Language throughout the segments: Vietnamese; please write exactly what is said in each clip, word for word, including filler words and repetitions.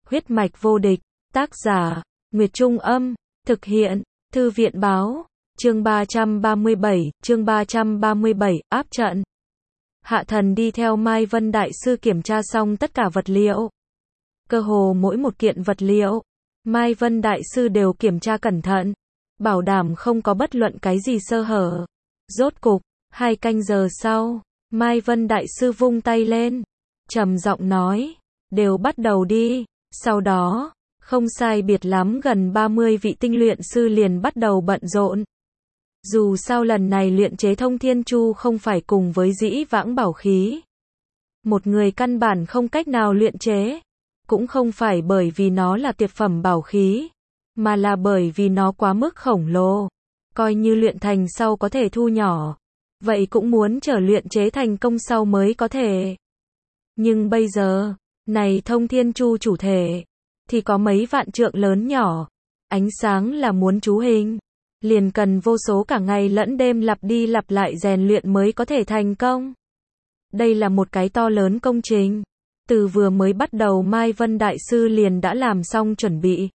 Huyết mạch vô địch, tác giả, Nguyệt Trung Âm, thực hiện, Thư viện báo, chương ba trăm ba mươi bảy, chương ba trăm ba mươi bảy, áp trận. Hạ Thần đi theo Mai Vân Đại Sư kiểm tra xong tất cả vật liệu. Cơ hồ mỗi một kiện vật liệu, Mai Vân Đại Sư đều kiểm tra cẩn thận, bảo đảm không có bất luận cái gì sơ hở. Rốt cục, hai canh giờ sau, Mai Vân Đại Sư vung tay lên, trầm giọng nói, đều bắt đầu đi. Sau đó, không sai biệt lắm gần ba mươi vị tinh luyện sư liền bắt đầu bận rộn. Dù sao lần này luyện chế Thông Thiên Chu không phải cùng với dĩ vãng bảo khí. Một người căn bản không cách nào luyện chế. Cũng không phải bởi vì nó là tuyệt phẩm bảo khí, mà là bởi vì nó quá mức khổng lồ. Coi như luyện thành sau có thể thu nhỏ, vậy cũng muốn chờ luyện chế thành công sau mới có thể. Nhưng bây giờ, này Thông Thiên Chu chủ thể, thì có mấy vạn trượng lớn nhỏ. Ánh sáng là muốn chú hình, liền cần vô số cả ngày lẫn đêm lặp đi lặp lại rèn luyện mới có thể thành công. Đây là một cái to lớn công trình. Từ vừa mới bắt đầu Mai Vân Đại Sư liền đã làm xong chuẩn bị.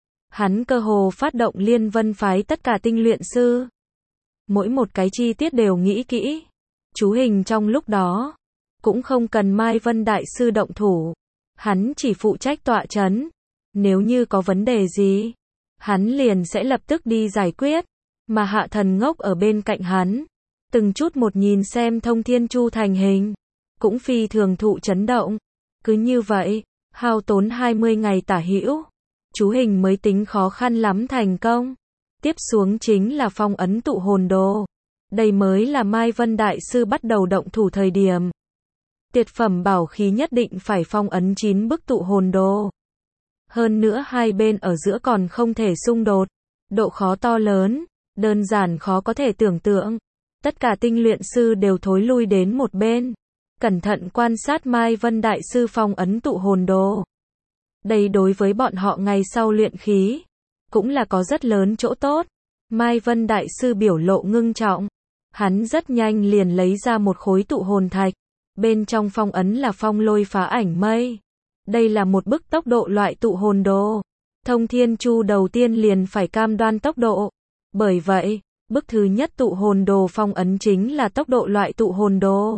Hắn cơ hồ phát động Liên Vân phái tất cả tinh luyện sư. Mỗi một cái chi tiết đều nghĩ kỹ. Chú hình trong lúc đó, cũng không cần Mai Vân Đại Sư động thủ. Hắn chỉ phụ trách tọa trấn. Nếu như có vấn đề gì, hắn liền sẽ lập tức đi giải quyết. Mà Hạ Thần ngốc ở bên cạnh hắn, từng chút một nhìn xem Thông Thiên Chu thành hình, cũng phi thường thụ chấn động. Cứ như vậy, hao tốn hai mươi ngày tả hữu, chú hình mới tính khó khăn lắm thành công. Tiếp xuống chính là phong ấn tụ hồn đồ. Đây mới là Mai Vân Đại Sư bắt đầu động thủ thời điểm. Tuyệt phẩm bảo khí nhất định phải phong ấn chín bức tụ hồn đồ. Hơn nữa hai bên ở giữa còn không thể xung đột. Độ khó to lớn, đơn giản khó có thể tưởng tượng. Tất cả tinh luyện sư đều thối lui đến một bên, cẩn thận quan sát Mai Vân Đại Sư phong ấn tụ hồn đồ. Đây đối với bọn họ ngày sau luyện khí, cũng là có rất lớn chỗ tốt. Mai Vân Đại Sư biểu lộ ngưng trọng. Hắn rất nhanh liền lấy ra một khối tụ hồn thạch. Bên trong phong ấn là phong lôi phá ảnh mây. Đây là một bức tốc độ loại tụ hồn đồ. Thông Thiên Chu đầu tiên liền phải cam đoan tốc độ. Bởi vậy, bức thứ nhất tụ hồn đồ phong ấn chính là tốc độ loại tụ hồn đồ.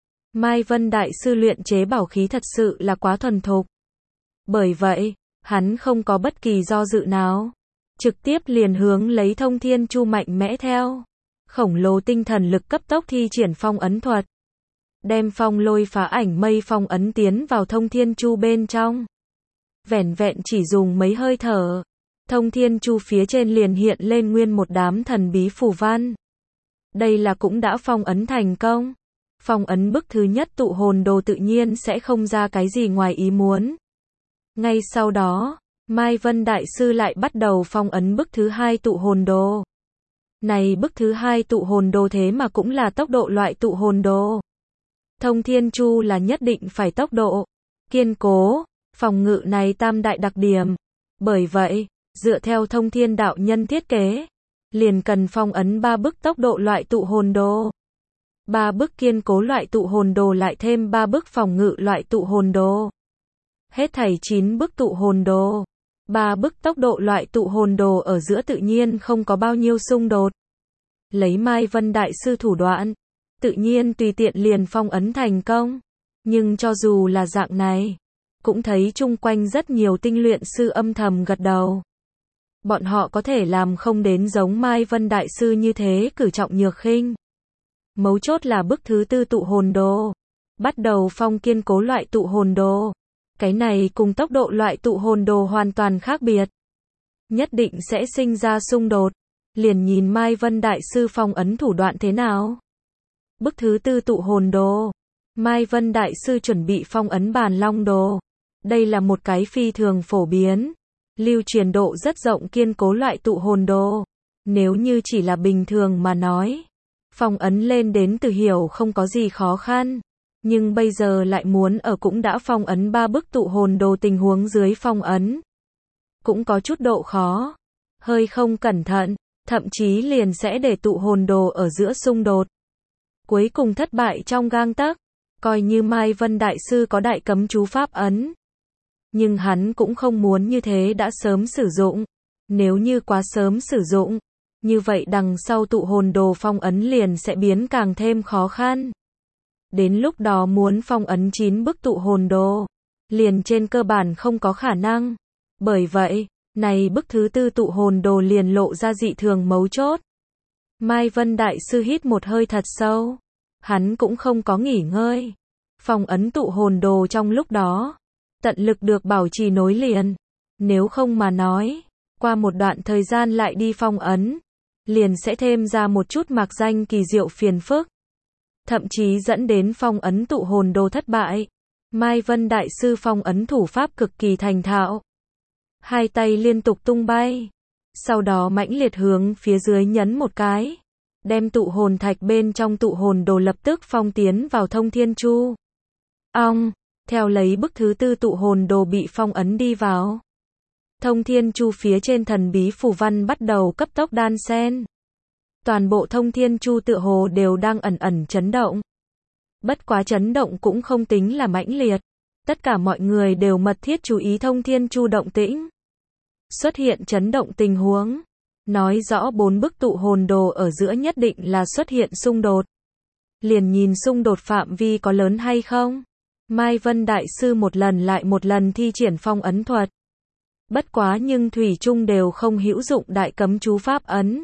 Mai Vân Đại Sư luyện chế bảo khí thật sự là quá thuần thục. Bởi vậy, hắn không có bất kỳ do dự nào. Trực tiếp liền hướng lấy Thông Thiên Chu mạnh mẽ theo. Khổng lồ tinh thần lực cấp tốc thi triển phong ấn thuật. Đem phong lôi phá ảnh mây phong ấn tiến vào Thông Thiên Chu bên trong. Vẻn vẹn chỉ dùng mấy hơi thở. Thông Thiên Chu phía trên liền hiện lên nguyên một đám thần bí phù văn. Đây là cũng đã phong ấn thành công. Phong ấn bức thứ nhất tụ hồn đồ tự nhiên sẽ không ra cái gì ngoài ý muốn. Ngay sau đó, Mai Vân Đại Sư lại bắt đầu phong ấn bức thứ hai tụ hồn đồ. Này bức thứ hai tụ hồn đồ thế mà cũng là tốc độ loại tụ hồn đồ. Thông Thiên Chu là nhất định phải tốc độ, kiên cố, phòng ngự này tam đại đặc điểm. Bởi vậy, dựa theo Thông Thiên đạo nhân thiết kế, liền cần phong ấn ba bức tốc độ loại tụ hồn đồ. Ba bức kiên cố loại tụ hồn đồ lại thêm ba bức phòng ngự loại tụ hồn đồ. Hết thảy chín bức tụ hồn đồ. Ba bức tốc độ loại tụ hồn đồ ở giữa tự nhiên không có bao nhiêu xung đột. Lấy Mai Vân Đại Sư thủ đoạn, tự nhiên tùy tiện liền phong ấn thành công. Nhưng cho dù là dạng này, cũng thấy chung quanh rất nhiều tinh luyện sư âm thầm gật đầu. Bọn họ có thể làm không đến giống Mai Vân Đại Sư như thế cử trọng nhược khinh. Mấu chốt là bức thứ tư tụ hồn đồ. Bắt đầu phong kiên cố loại tụ hồn đồ. Cái này cùng tốc độ loại tụ hồn đồ hoàn toàn khác biệt. Nhất định sẽ sinh ra xung đột. Liền nhìn Mai Vân Đại Sư phong ấn thủ đoạn thế nào. Bức thứ tư tụ hồn đồ. Mai Vân Đại Sư chuẩn bị phong ấn bàn long đồ. Đây là một cái phi thường phổ biến, lưu truyền độ rất rộng kiên cố loại tụ hồn đồ. Nếu như chỉ là bình thường mà nói, phong ấn lên đến từ hiểu không có gì khó khăn. Nhưng bây giờ lại muốn ở cũng đã phong ấn ba bức tụ hồn đồ tình huống dưới phong ấn. Cũng có chút độ khó. Hơi không cẩn thận, thậm chí liền sẽ để tụ hồn đồ ở giữa xung đột. Cuối cùng thất bại trong gang tấc. Coi như Mai Vân Đại Sư có đại cấm chú pháp ấn. Nhưng hắn cũng không muốn như thế đã sớm sử dụng. Nếu như quá sớm sử dụng, như vậy đằng sau tụ hồn đồ phong ấn liền sẽ biến càng thêm khó khăn. Đến lúc đó muốn phong ấn chín bức tụ hồn đồ, liền trên cơ bản không có khả năng. Bởi vậy, này bức thứ tư tụ hồn đồ liền lộ ra dị thường mấu chốt. Mai Vân Đại Sư hít một hơi thật sâu. Hắn cũng không có nghỉ ngơi. Phong ấn tụ hồn đồ trong lúc đó, tận lực được bảo trì nối liền. Nếu không mà nói, qua một đoạn thời gian lại đi phong ấn, liền sẽ thêm ra một chút mạc danh kỳ diệu phiền phức. Thậm chí dẫn đến phong ấn tụ hồn đồ thất bại. Mai Vân Đại Sư phong ấn thủ pháp cực kỳ thành thạo. Hai tay liên tục tung bay. Sau đó mãnh liệt hướng phía dưới nhấn một cái. Đem tụ hồn thạch bên trong tụ hồn đồ lập tức phong tiến vào thông thiên chu. Ong, theo lấy bức thứ tư tụ hồn đồ bị phong ấn đi vào. Thông thiên chu phía trên thần bí phù văn bắt đầu cấp tốc đan xen. Toàn bộ thông thiên chu tựa hồ đều đang ẩn ẩn chấn động. Bất quá chấn động cũng không tính là mãnh liệt. Tất cả mọi người đều mật thiết chú ý thông thiên chu động tĩnh. Xuất hiện chấn động tình huống. Nói rõ bốn bức tụ hồn đồ ở giữa nhất định là xuất hiện xung đột. Liền nhìn xung đột phạm vi có lớn hay không. Mai Vân Đại Sư một lần lại một lần thi triển phong ấn thuật. Bất quá nhưng thủy chung đều không hữu dụng đại cấm chú pháp ấn.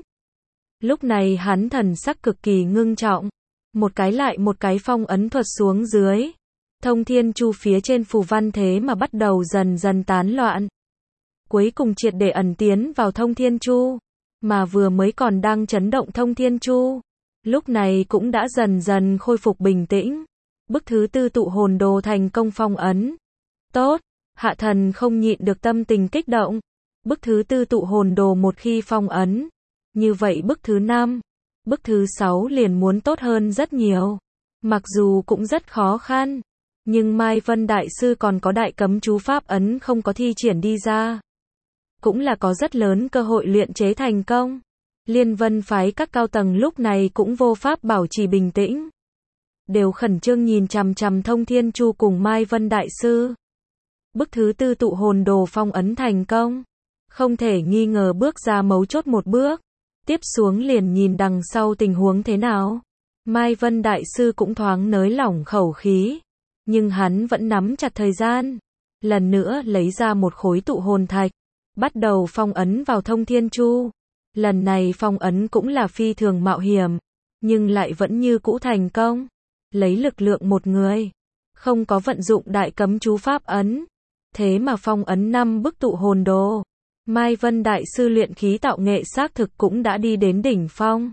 Lúc này hắn thần sắc cực kỳ ngưng trọng. Một cái lại một cái phong ấn thuật xuống dưới. Thông thiên chu phía trên phù văn thế mà bắt đầu dần dần tán loạn. Cuối cùng triệt để ẩn tiến vào thông thiên chu. Mà vừa mới còn đang chấn động thông thiên chu. Lúc này cũng đã dần dần khôi phục bình tĩnh. Bức thứ tư tụ hồn đồ thành công phong ấn. Tốt, Hạ Thần không nhịn được tâm tình kích động. Bức thứ tư tụ hồn đồ một khi phong ấn. Như vậy bức thứ năm, bức thứ sáu liền muốn tốt hơn rất nhiều. Mặc dù cũng rất khó khăn. Nhưng Mai Vân Đại Sư còn có đại cấm chú pháp ấn không có thi triển đi ra. Cũng là có rất lớn cơ hội luyện chế thành công. Liên Vân phái các cao tầng lúc này cũng vô pháp bảo trì bình tĩnh. Đều khẩn trương nhìn chằm chằm thông thiên chu cùng Mai Vân Đại Sư. Bức thứ tư tụ hồn đồ phong ấn thành công. Không thể nghi ngờ bước ra mấu chốt một bước. Tiếp xuống liền nhìn đằng sau tình huống thế nào. Mai Vân Đại Sư cũng thoáng nới lỏng khẩu khí. Nhưng hắn vẫn nắm chặt thời gian. Lần nữa lấy ra một khối tụ hồn thạch. Bắt đầu phong ấn vào thông thiên chu. Lần này phong ấn cũng là phi thường mạo hiểm. Nhưng lại vẫn như cũ thành công. Lấy lực lượng một người. Không có vận dụng đại cấm chú pháp ấn. Thế mà phong ấn năm bức tụ hồn đồ. Mai Vân Đại Sư luyện khí tạo nghệ xác thực cũng đã đi đến đỉnh phong.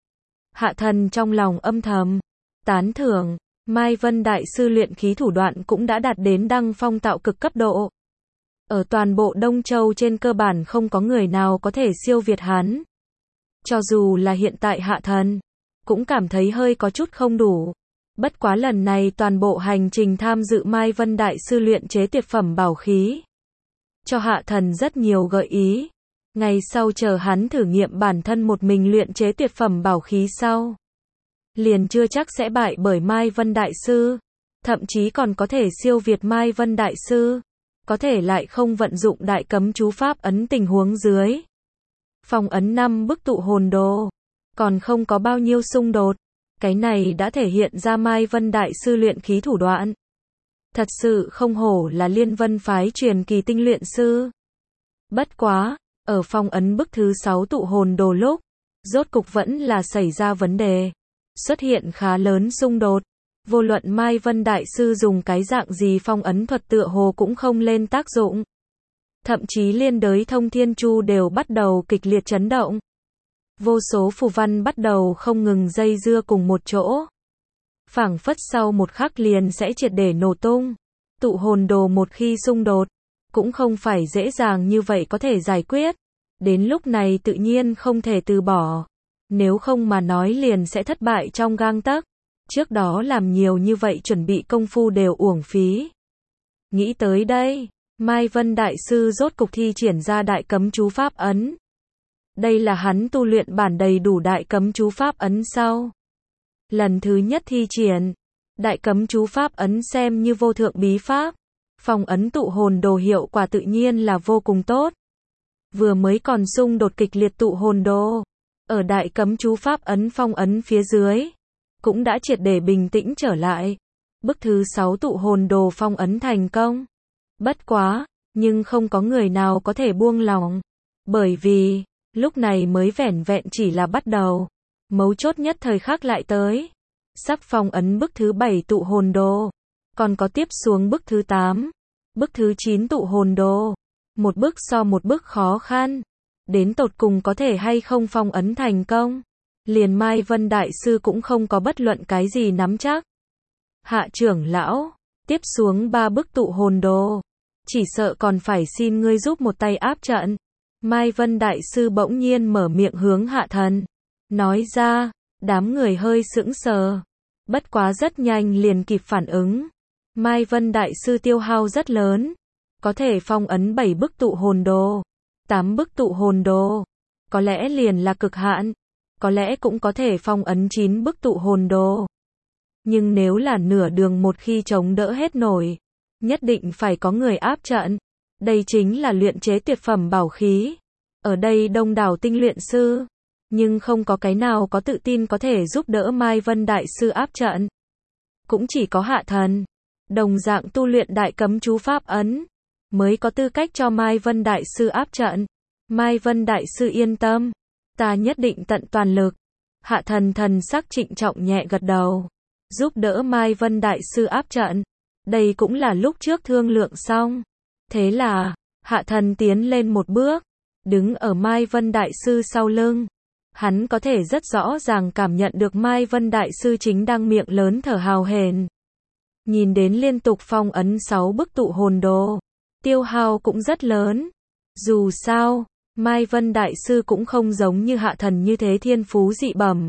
Hạ Thần trong lòng âm thầm. Tán thưởng. Mai Vân Đại Sư luyện khí thủ đoạn cũng đã đạt đến đăng phong tạo cực cấp độ. Ở toàn bộ Đông Châu trên cơ bản không có người nào có thể siêu việt hắn. Cho dù là hiện tại Hạ Thần, cũng cảm thấy hơi có chút không đủ. Bất quá lần này toàn bộ hành trình tham dự Mai Vân Đại Sư luyện chế tuyệt phẩm bảo khí. Cho Hạ Thần rất nhiều gợi ý. Ngày sau chờ hắn thử nghiệm bản thân một mình luyện chế tuyệt phẩm bảo khí sau. Liền chưa chắc sẽ bại bởi Mai Vân Đại Sư. Thậm chí còn có thể siêu việt Mai Vân Đại Sư. Có thể lại không vận dụng đại cấm chú pháp ấn tình huống dưới. Phong ấn năm bức tụ hồn đồ. Còn không có bao nhiêu xung đột. Cái này đã thể hiện ra Mai Vân Đại Sư luyện khí thủ đoạn. Thật sự không hổ là Liên Vân phái truyền kỳ tinh luyện sư. Bất quá, ở phong ấn bức thứ sáu tụ hồn đồ lúc, rốt cục vẫn là xảy ra vấn đề. Xuất hiện khá lớn xung đột. Vô luận Mai Vân Đại Sư dùng cái dạng gì phong ấn thuật tựa hồ cũng không lên tác dụng. Thậm chí liên đới thông thiên chu đều bắt đầu kịch liệt chấn động. Vô số phù văn bắt đầu không ngừng dây dưa cùng một chỗ. Phảng phất sau một khắc liền sẽ triệt để nổ tung. Tụ hồn đồ một khi xung đột, cũng không phải dễ dàng như vậy có thể giải quyết. Đến lúc này tự nhiên không thể từ bỏ. Nếu không mà nói liền sẽ thất bại trong gang tấc. Trước đó làm nhiều như vậy chuẩn bị công phu đều uổng phí. Nghĩ tới đây, Mai Vân Đại Sư rốt cục thi triển ra đại cấm chú pháp ấn. Đây là hắn tu luyện bản đầy đủ đại cấm chú pháp ấn sau. Lần thứ nhất thi triển, đại cấm chú pháp ấn xem như vô thượng bí pháp. phong ấn tụ hồn đồ hiệu quả tự nhiên là vô cùng tốt. Vừa mới còn xung đột kịch liệt tụ hồn đồ, ở đại cấm chú pháp ấn phong ấn phía dưới, cũng đã triệt để bình tĩnh trở lại. Bức thứ sáu tụ hồn đồ phong ấn thành công. Bất quá, nhưng không có người nào có thể buông lòng. Bởi vì, lúc này mới vẻn vẹn chỉ là bắt đầu. Mấu chốt nhất thời khắc lại tới. Sắp phong ấn bức thứ bảy tụ hồn đồ. Còn có tiếp xuống bức thứ tám. Bức thứ chín tụ hồn đồ. Một bức so một bức khó khăn. Đến tột cùng có thể hay không phong ấn thành công. Liền Mai Vân Đại Sư cũng không có bất luận cái gì nắm chắc. Hạ trưởng lão, tiếp xuống ba bức tụ hồn đồ. Chỉ sợ còn phải xin ngươi giúp một tay áp trận. Mai Vân Đại Sư bỗng nhiên mở miệng hướng Hạ Thần. Nói ra, đám người hơi sững sờ. Bất quá rất nhanh liền kịp phản ứng. Mai Vân Đại Sư tiêu hao rất lớn. Có thể phong ấn bảy bức tụ hồn đồ. tám bức tụ hồn đồ. Có lẽ liền là cực hạn. Có lẽ cũng có thể phong ấn chín bức tụ hồn đồ. Nhưng nếu là nửa đường một khi chống đỡ hết nổi, nhất định phải có người áp trận. Đây chính là luyện chế tuyệt phẩm bảo khí. Ở đây đông đảo tinh luyện sư, nhưng không có cái nào có tự tin có thể giúp đỡ Mai Vân Đại Sư áp trận. Cũng chỉ có Hạ Thần, đồng dạng tu luyện đại cấm chú pháp ấn, mới có tư cách cho Mai Vân Đại Sư áp trận. Mai Vân Đại Sư yên tâm, ta nhất định tận toàn lực. Hạ Thần thần sắc trịnh trọng nhẹ gật đầu, giúp đỡ Mai Vân Đại Sư áp trận. Đây cũng là lúc trước thương lượng xong. Thế là, Hạ Thần tiến lên một bước, đứng ở Mai Vân Đại Sư sau lưng. Hắn có thể rất rõ ràng cảm nhận được Mai Vân Đại Sư chính đang miệng lớn thở hào hển. Nhìn đến liên tục phong ấn sáu bức tụ hồn đồ, tiêu hao cũng rất lớn. Dù sao, Mai Vân Đại Sư cũng không giống như Hạ Thần như thế thiên phú dị bẩm.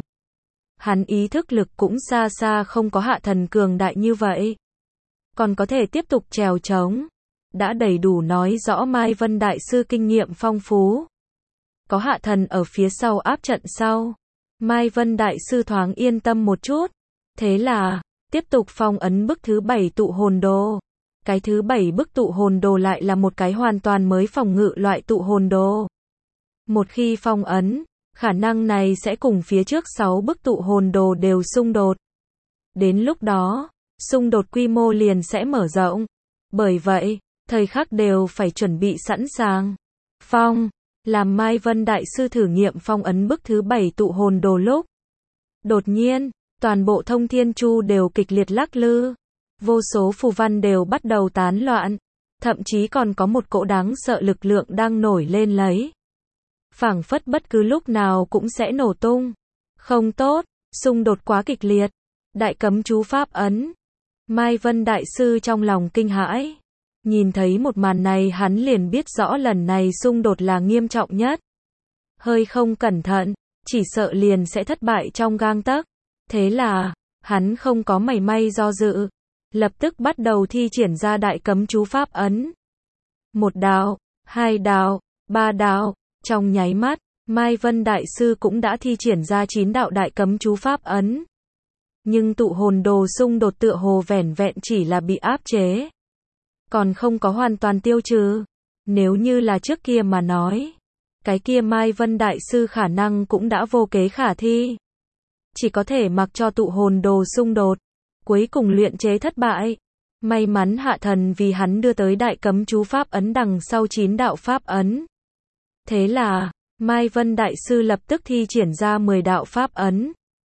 Hắn ý thức lực cũng xa xa không có Hạ Thần cường đại như vậy. Còn có thể tiếp tục trèo trống. Đã đầy đủ nói rõ Mai Vân Đại Sư kinh nghiệm phong phú. Có Hạ Thần ở phía sau áp trận sau. Mai Vân Đại Sư thoáng yên tâm một chút. Thế là, tiếp tục phong ấn bức thứ bảy tụ hồn đồ. Cái thứ bảy bức tụ hồn đồ lại là một cái hoàn toàn mới phòng ngự loại tụ hồn đồ. Một khi phong ấn, khả năng này sẽ cùng phía trước sáu bức tụ hồn đồ đều xung đột. Đến lúc đó, xung đột quy mô liền sẽ mở rộng. Bởi vậy, thời khắc đều phải chuẩn bị sẵn sàng. Phong, làm Mai Vân Đại Sư thử nghiệm phong ấn bức thứ bảy tụ hồn đồ lúc. Đột nhiên, toàn bộ thông thiên chu đều kịch liệt lắc lư. Vô số phù văn đều bắt đầu tán loạn. Thậm chí còn có một cỗ đáng sợ lực lượng đang nổi lên lấy. Phảng phất bất cứ lúc nào cũng sẽ nổ tung. Không tốt, xung đột quá kịch liệt. Đại cấm chú pháp ấn. Mai Vân Đại Sư trong lòng kinh hãi. Nhìn thấy một màn này hắn liền biết rõ lần này xung đột là nghiêm trọng nhất. Hơi không cẩn thận, chỉ sợ liền sẽ thất bại trong gang tấc. Thế là, hắn không có mảy may do dự. Lập tức bắt đầu thi triển ra đại cấm chú pháp ấn. Một đạo, hai đạo, ba đạo. Trong nháy mắt, Mai Vân Đại Sư cũng đã thi triển ra chín đạo đại cấm chú pháp ấn. Nhưng tụ hồn đồ xung đột tựa hồ vẻn vẹn chỉ là bị áp chế. Còn không có hoàn toàn tiêu trừ. Nếu như là trước kia mà nói, cái kia Mai Vân Đại Sư khả năng cũng đã vô kế khả thi. Chỉ có thể mặc cho tụ hồn đồ xung đột. Cuối cùng luyện chế thất bại. May mắn Hạ Thần vì hắn đưa tới đại cấm chú pháp ấn đằng sau chín đạo pháp ấn. Thế là, Mai Vân Đại Sư lập tức thi triển ra mười đạo pháp ấn.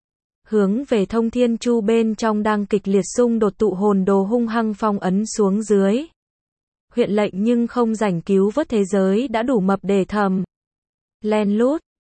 Hướng về thông thiên chu bên trong đang kịch liệt xung đột tụ hồn đồ hung hăng phong ấn xuống dưới. Huyện lệnh nhưng không rảnh cứu vớt thế giới đã đủ mập để thầm. Len lút,